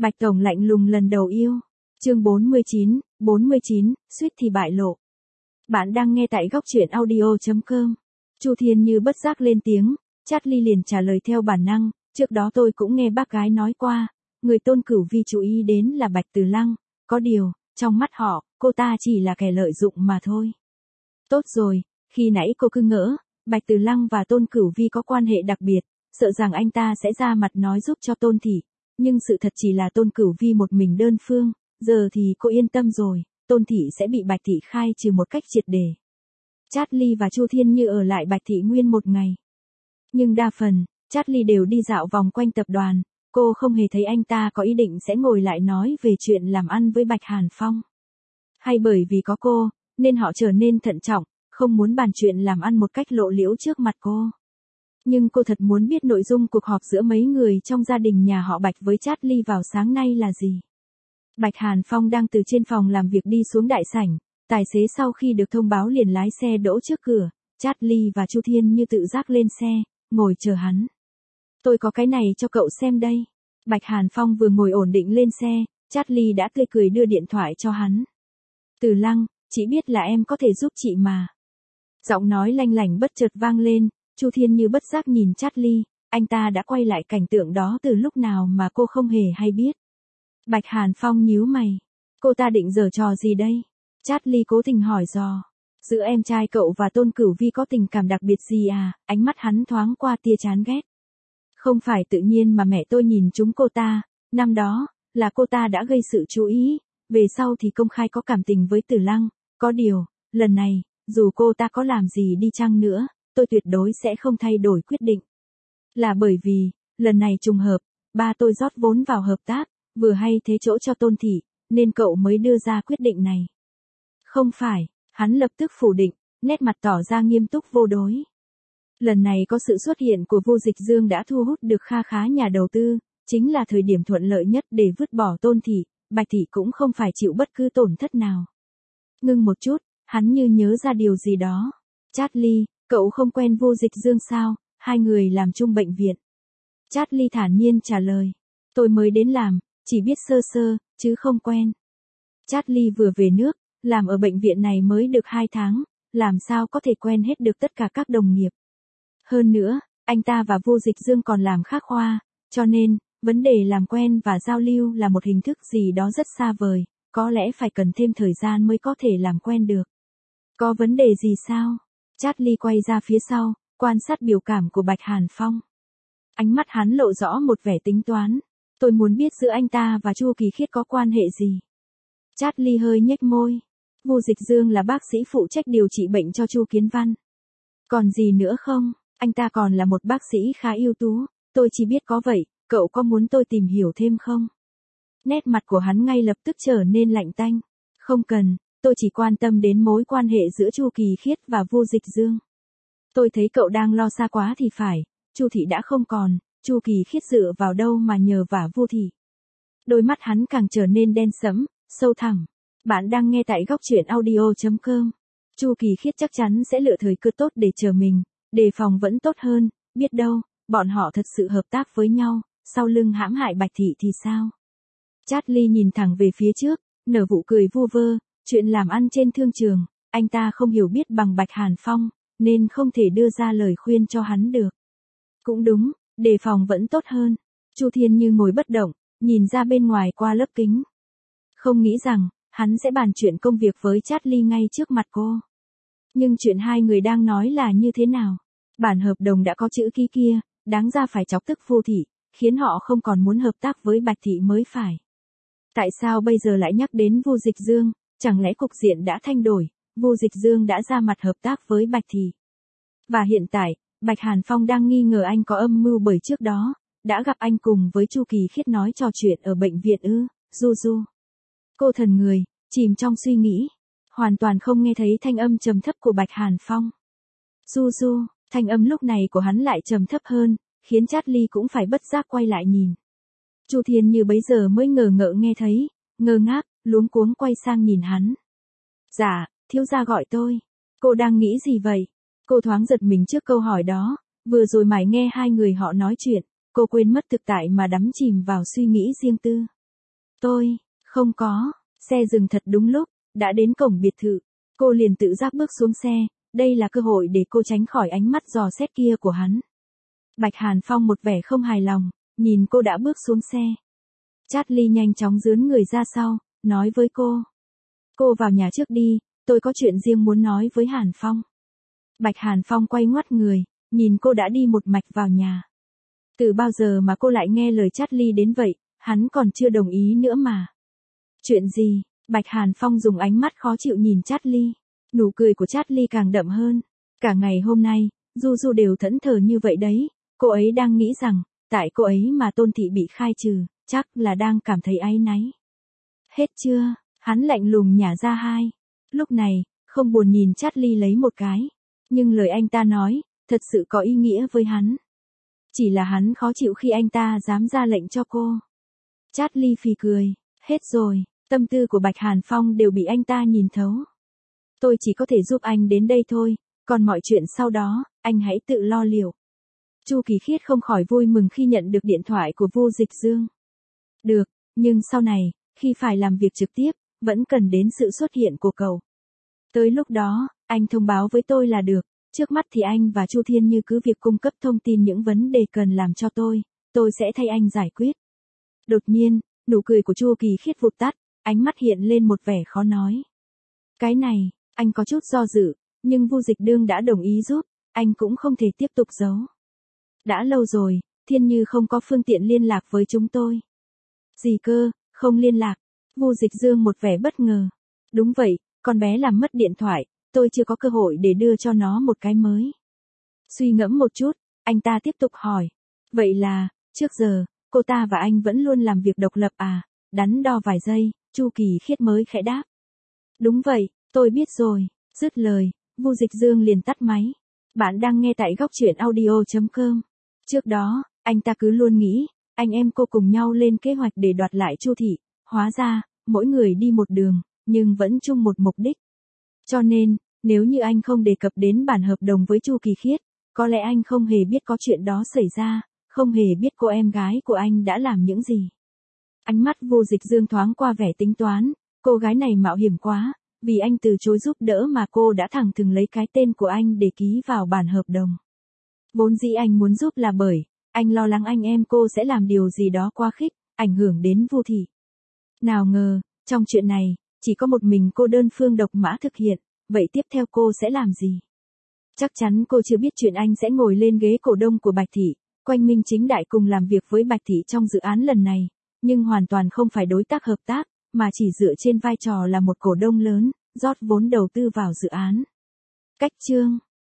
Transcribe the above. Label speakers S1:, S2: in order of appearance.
S1: Bạch Tổng lạnh lùng lần đầu yêu. Chương 49, suýt thì bại lộ. Bạn đang nghe tại góc truyện audio.com. Chu Thiên Như bất giác lên tiếng, Charlie liền trả lời theo bản năng, trước đó tôi cũng nghe bác gái nói qua, người Tôn Cửu Vi chú ý đến là Bạch Từ Lăng, có điều, trong mắt họ, cô ta chỉ là kẻ lợi dụng mà thôi. Tốt rồi, khi nãy cô cứ ngỡ, Bạch Từ Lăng và Tôn Cửu Vi có quan hệ đặc biệt, sợ rằng anh ta sẽ ra mặt nói giúp cho Tôn Thị, nhưng sự thật chỉ là Tôn Cửu Vi một mình đơn phương, giờ thì cô yên tâm rồi, Tôn Thị sẽ bị Bạch Thị khai trừ một cách triệt để. Charlie và Chu Thiên Như ở lại Bạch Thị nguyên một ngày. Nhưng đa phần, Charlie đều đi dạo vòng quanh tập đoàn, cô không hề thấy anh ta có ý định sẽ ngồi lại nói về chuyện làm ăn với Bạch Hàn Phong. Hay bởi vì có cô, nên họ trở nên thận trọng, không muốn bàn chuyện làm ăn một cách lộ liễu trước mặt cô. Nhưng cô thật muốn biết nội dung cuộc họp giữa mấy người trong gia đình nhà họ Bạch với Charlie vào sáng nay là gì. Bạch Hàn Phong đang từ trên phòng làm việc đi xuống đại sảnh, tài xế sau khi được thông báo liền lái xe đỗ trước cửa, Charlie và Chu Thiên Như tự giác lên xe, ngồi chờ hắn. Tôi có cái này cho cậu xem đây. Bạch Hàn Phong vừa ngồi ổn định lên xe, Charlie đã tươi cười đưa điện thoại cho hắn. Từ Lăng, chị biết là em có thể giúp chị mà. Giọng nói lanh lảnh bất chợt vang lên, Chu Thiên Như bất giác nhìn Charlie, anh ta đã quay lại cảnh tượng đó từ lúc nào mà cô không hề hay biết. Bạch Hàn Phong nhíu mày. Cô ta định giở trò gì đây? Charlie cố tình hỏi dò. Giữa em trai cậu và Tôn Cửu Vi có tình cảm đặc biệt gì à? Ánh mắt hắn thoáng qua tia chán ghét. Không phải tự nhiên mà mẹ tôi nhìn chúng cô ta, năm đó, là cô ta đã gây sự chú ý, về sau thì công khai có cảm tình với Từ Lăng, có điều, lần này, dù cô ta có làm gì đi chăng nữa, tôi tuyệt đối sẽ không thay đổi quyết định. Là bởi vì, lần này trùng hợp, ba tôi rót vốn vào hợp tác, vừa hay thế chỗ cho Tôn Thị, nên cậu mới đưa ra quyết định này. Không phải, hắn lập tức phủ định, nét mặt tỏ ra nghiêm túc vô đối. Lần này có sự xuất hiện của Vu Dịch Dương đã thu hút được kha khá nhà đầu tư, chính là thời điểm thuận lợi nhất để vứt bỏ Tôn Thị, Bạch Thị cũng không phải chịu bất cứ tổn thất nào. Ngưng một chút, hắn như nhớ ra điều gì đó. Charlie, cậu không quen Vu Dịch Dương sao, hai người làm chung bệnh viện. Charlie thản nhiên trả lời, tôi mới đến làm, chỉ biết sơ sơ, chứ không quen. Charlie vừa về nước, làm ở bệnh viện này mới được 2 tháng, làm sao có thể quen hết được tất cả các đồng nghiệp. Hơn nữa, anh ta và Vu Dịch Dương còn làm khác khoa, cho nên, vấn đề làm quen và giao lưu là một hình thức gì đó rất xa vời, có lẽ phải cần thêm thời gian mới có thể làm quen được. Có vấn đề gì sao? Charlie quay ra phía sau, quan sát biểu cảm của Bạch Hàn Phong. Ánh mắt hắn lộ rõ một vẻ tính toán. Tôi muốn biết giữa anh ta và Chu Kỳ Khiết có quan hệ gì. Charlie hơi nhếch môi. Vu Dịch Dương là bác sĩ phụ trách điều trị bệnh cho Chu Kiến Văn. Còn gì nữa không? Anh ta còn là một bác sĩ khá ưu tú. Tôi chỉ biết có vậy, cậu có muốn tôi tìm hiểu thêm không? Nét mặt của hắn ngay lập tức trở nên lạnh tanh. Không cần, tôi chỉ quan tâm đến mối quan hệ giữa Chu Kỳ Khiết và Vu Dịch Dương. Tôi thấy cậu đang lo xa quá thì phải, Chu Thị đã không còn, Chu Kỳ Khiết dựa vào đâu mà nhờ vả Vu Thị. Đôi mắt hắn càng trở nên đen sẫm, sâu thẳm. Bạn đang nghe tại góc truyện audio.com. Chu Kỳ Khiết chắc chắn sẽ lựa thời cơ tốt để chờ mình, đề phòng vẫn tốt hơn, biết đâu, bọn họ thật sự hợp tác với nhau, sau lưng hãm hại Bạch Thị thì sao? Charlie nhìn thẳng về phía trước, nở nụ cười vu vơ, chuyện làm ăn trên thương trường, anh ta không hiểu biết bằng Bạch Hàn Phong, nên không thể đưa ra lời khuyên cho hắn được. Cũng đúng, đề phòng vẫn tốt hơn. Chu Thiên Như ngồi bất động, nhìn ra bên ngoài qua lớp kính. Không nghĩ rằng, hắn sẽ bàn chuyện công việc với Charlie ngay trước mặt cô. Nhưng chuyện hai người đang nói là như thế nào? Bản hợp đồng đã có chữ ký kia, đáng ra phải chọc tức Vu Thị, khiến họ không còn muốn hợp tác với Bạch Thị mới phải. Tại sao bây giờ lại nhắc đến Vu Dịch Dương, chẳng lẽ cục diện đã thay đổi, Vu Dịch Dương đã ra mặt hợp tác với Bạch Thị. Và hiện tại, Bạch Hàn Phong đang nghi ngờ anh có âm mưu bởi trước đó, đã gặp anh cùng với Chu Kỳ Khiết nói trò chuyện ở bệnh viện ư, Du. Cô thần người, chìm trong suy nghĩ, hoàn toàn không nghe thấy thanh âm trầm thấp của Bạch Hàn Phong. Du, thanh âm lúc này của hắn lại trầm thấp hơn, khiến Charlie cũng phải bất giác quay lại nhìn. Chu Thiên Như bấy giờ mới ngờ ngợ nghe thấy, ngơ ngác, luống cuống quay sang nhìn hắn. Dạ, thiếu gia gọi tôi. Cô đang nghĩ gì vậy? Cô thoáng giật mình trước câu hỏi đó, vừa rồi mải nghe hai người họ nói chuyện, cô quên mất thực tại mà đắm chìm vào suy nghĩ riêng tư. Tôi, không có, xe dừng thật đúng lúc, đã đến cổng biệt thự. Cô liền tự giác bước xuống xe, đây là cơ hội để cô tránh khỏi ánh mắt dò xét kia của hắn. Bạch Hàn Phong một vẻ không hài lòng, nhìn cô đã bước xuống xe. Charlie nhanh chóng dướn người ra sau, nói với cô. Cô vào nhà trước đi, tôi có chuyện riêng muốn nói với Hàn Phong. Bạch Hàn Phong quay ngoắt người, nhìn cô đã đi một mạch vào nhà. Từ bao giờ mà cô lại nghe lời Charlie đến vậy, hắn còn chưa đồng ý nữa mà. Chuyện gì? Bạch Hàn Phong dùng ánh mắt khó chịu nhìn Charlie. Nụ cười của Charlie càng đậm hơn. Cả ngày hôm nay, Du Du đều thẫn thờ như vậy đấy. Cô ấy đang nghĩ rằng, tại cô ấy mà Tôn Thị bị khai trừ, chắc là đang cảm thấy áy náy. Hết chưa? Hắn lạnh lùng nhả ra hai. Lúc này, không buồn nhìn Charlie lấy một cái. Nhưng lời anh ta nói, thật sự có ý nghĩa với hắn. Chỉ là hắn khó chịu khi anh ta dám ra lệnh cho cô. Charlie phì cười. Hết rồi, tâm tư của Bạch Hàn Phong đều bị anh ta nhìn thấu. Tôi chỉ có thể giúp anh đến đây thôi, còn mọi chuyện sau đó, anh hãy tự lo liệu. Chu Kỳ Khiết không khỏi vui mừng khi nhận được điện thoại của Vu Dịch Dương. Được, nhưng sau này, khi phải làm việc trực tiếp, vẫn cần đến sự xuất hiện của cậu. Tới lúc đó, anh thông báo với tôi là được, trước mắt thì anh và Chu Thiên Như cứ việc cung cấp thông tin những vấn đề cần làm cho tôi sẽ thay anh giải quyết. Đột nhiên, nụ cười của Chu Kỳ Khiết vụt tắt, ánh mắt hiện lên một vẻ khó nói. Cái này, anh có chút do dự, nhưng Vu Dịch Đương đã đồng ý giúp, anh cũng không thể tiếp tục giấu. Đã lâu rồi, Thiên Như không có phương tiện liên lạc với chúng tôi. Gì cơ, không liên lạc? Vu Dịch Dương một vẻ bất ngờ. Đúng vậy, con bé làm mất điện thoại, tôi chưa có cơ hội để đưa cho nó một cái mới. Suy ngẫm một chút, anh ta tiếp tục hỏi. Vậy là, trước giờ, cô ta và anh vẫn luôn làm việc độc lập à? Đắn đo vài giây, Chu Kỳ Khiết mới khẽ đáp. Đúng vậy, tôi biết rồi. Dứt lời, Vu Dịch Dương liền tắt máy. Bạn đang nghe tại góc truyện audio.com. Trước đó, anh ta cứ luôn nghĩ, anh em cô cùng nhau lên kế hoạch để đoạt lại Chu Thị. Hóa ra, mỗi người đi một đường, nhưng vẫn chung một mục đích. Cho nên, nếu như anh không đề cập đến bản hợp đồng với Chu Kỳ Khiết, có lẽ anh không hề biết có chuyện đó xảy ra, không hề biết cô em gái của anh đã làm những gì. Ánh mắt Vô Dịch Dương thoáng qua vẻ tính toán, cô gái này mạo hiểm quá, vì anh từ chối giúp đỡ mà cô đã thẳng thừng lấy cái tên của anh để ký vào bản hợp đồng. Vốn dĩ anh muốn giúp là bởi, anh lo lắng anh em cô sẽ làm điều gì đó quá khích, ảnh hưởng đến Vu Thị. Nào ngờ, trong chuyện này, chỉ có một mình cô đơn phương độc mã thực hiện, vậy tiếp theo cô sẽ làm gì? Chắc chắn cô chưa biết chuyện anh sẽ ngồi lên ghế cổ đông của Bạch Thị, quanh minh chính đại cùng làm việc với Bạch Thị trong dự án lần này, nhưng hoàn toàn không phải đối tác hợp tác, mà chỉ dựa trên vai trò là một cổ đông lớn, rót vốn đầu tư vào dự án. Cách chương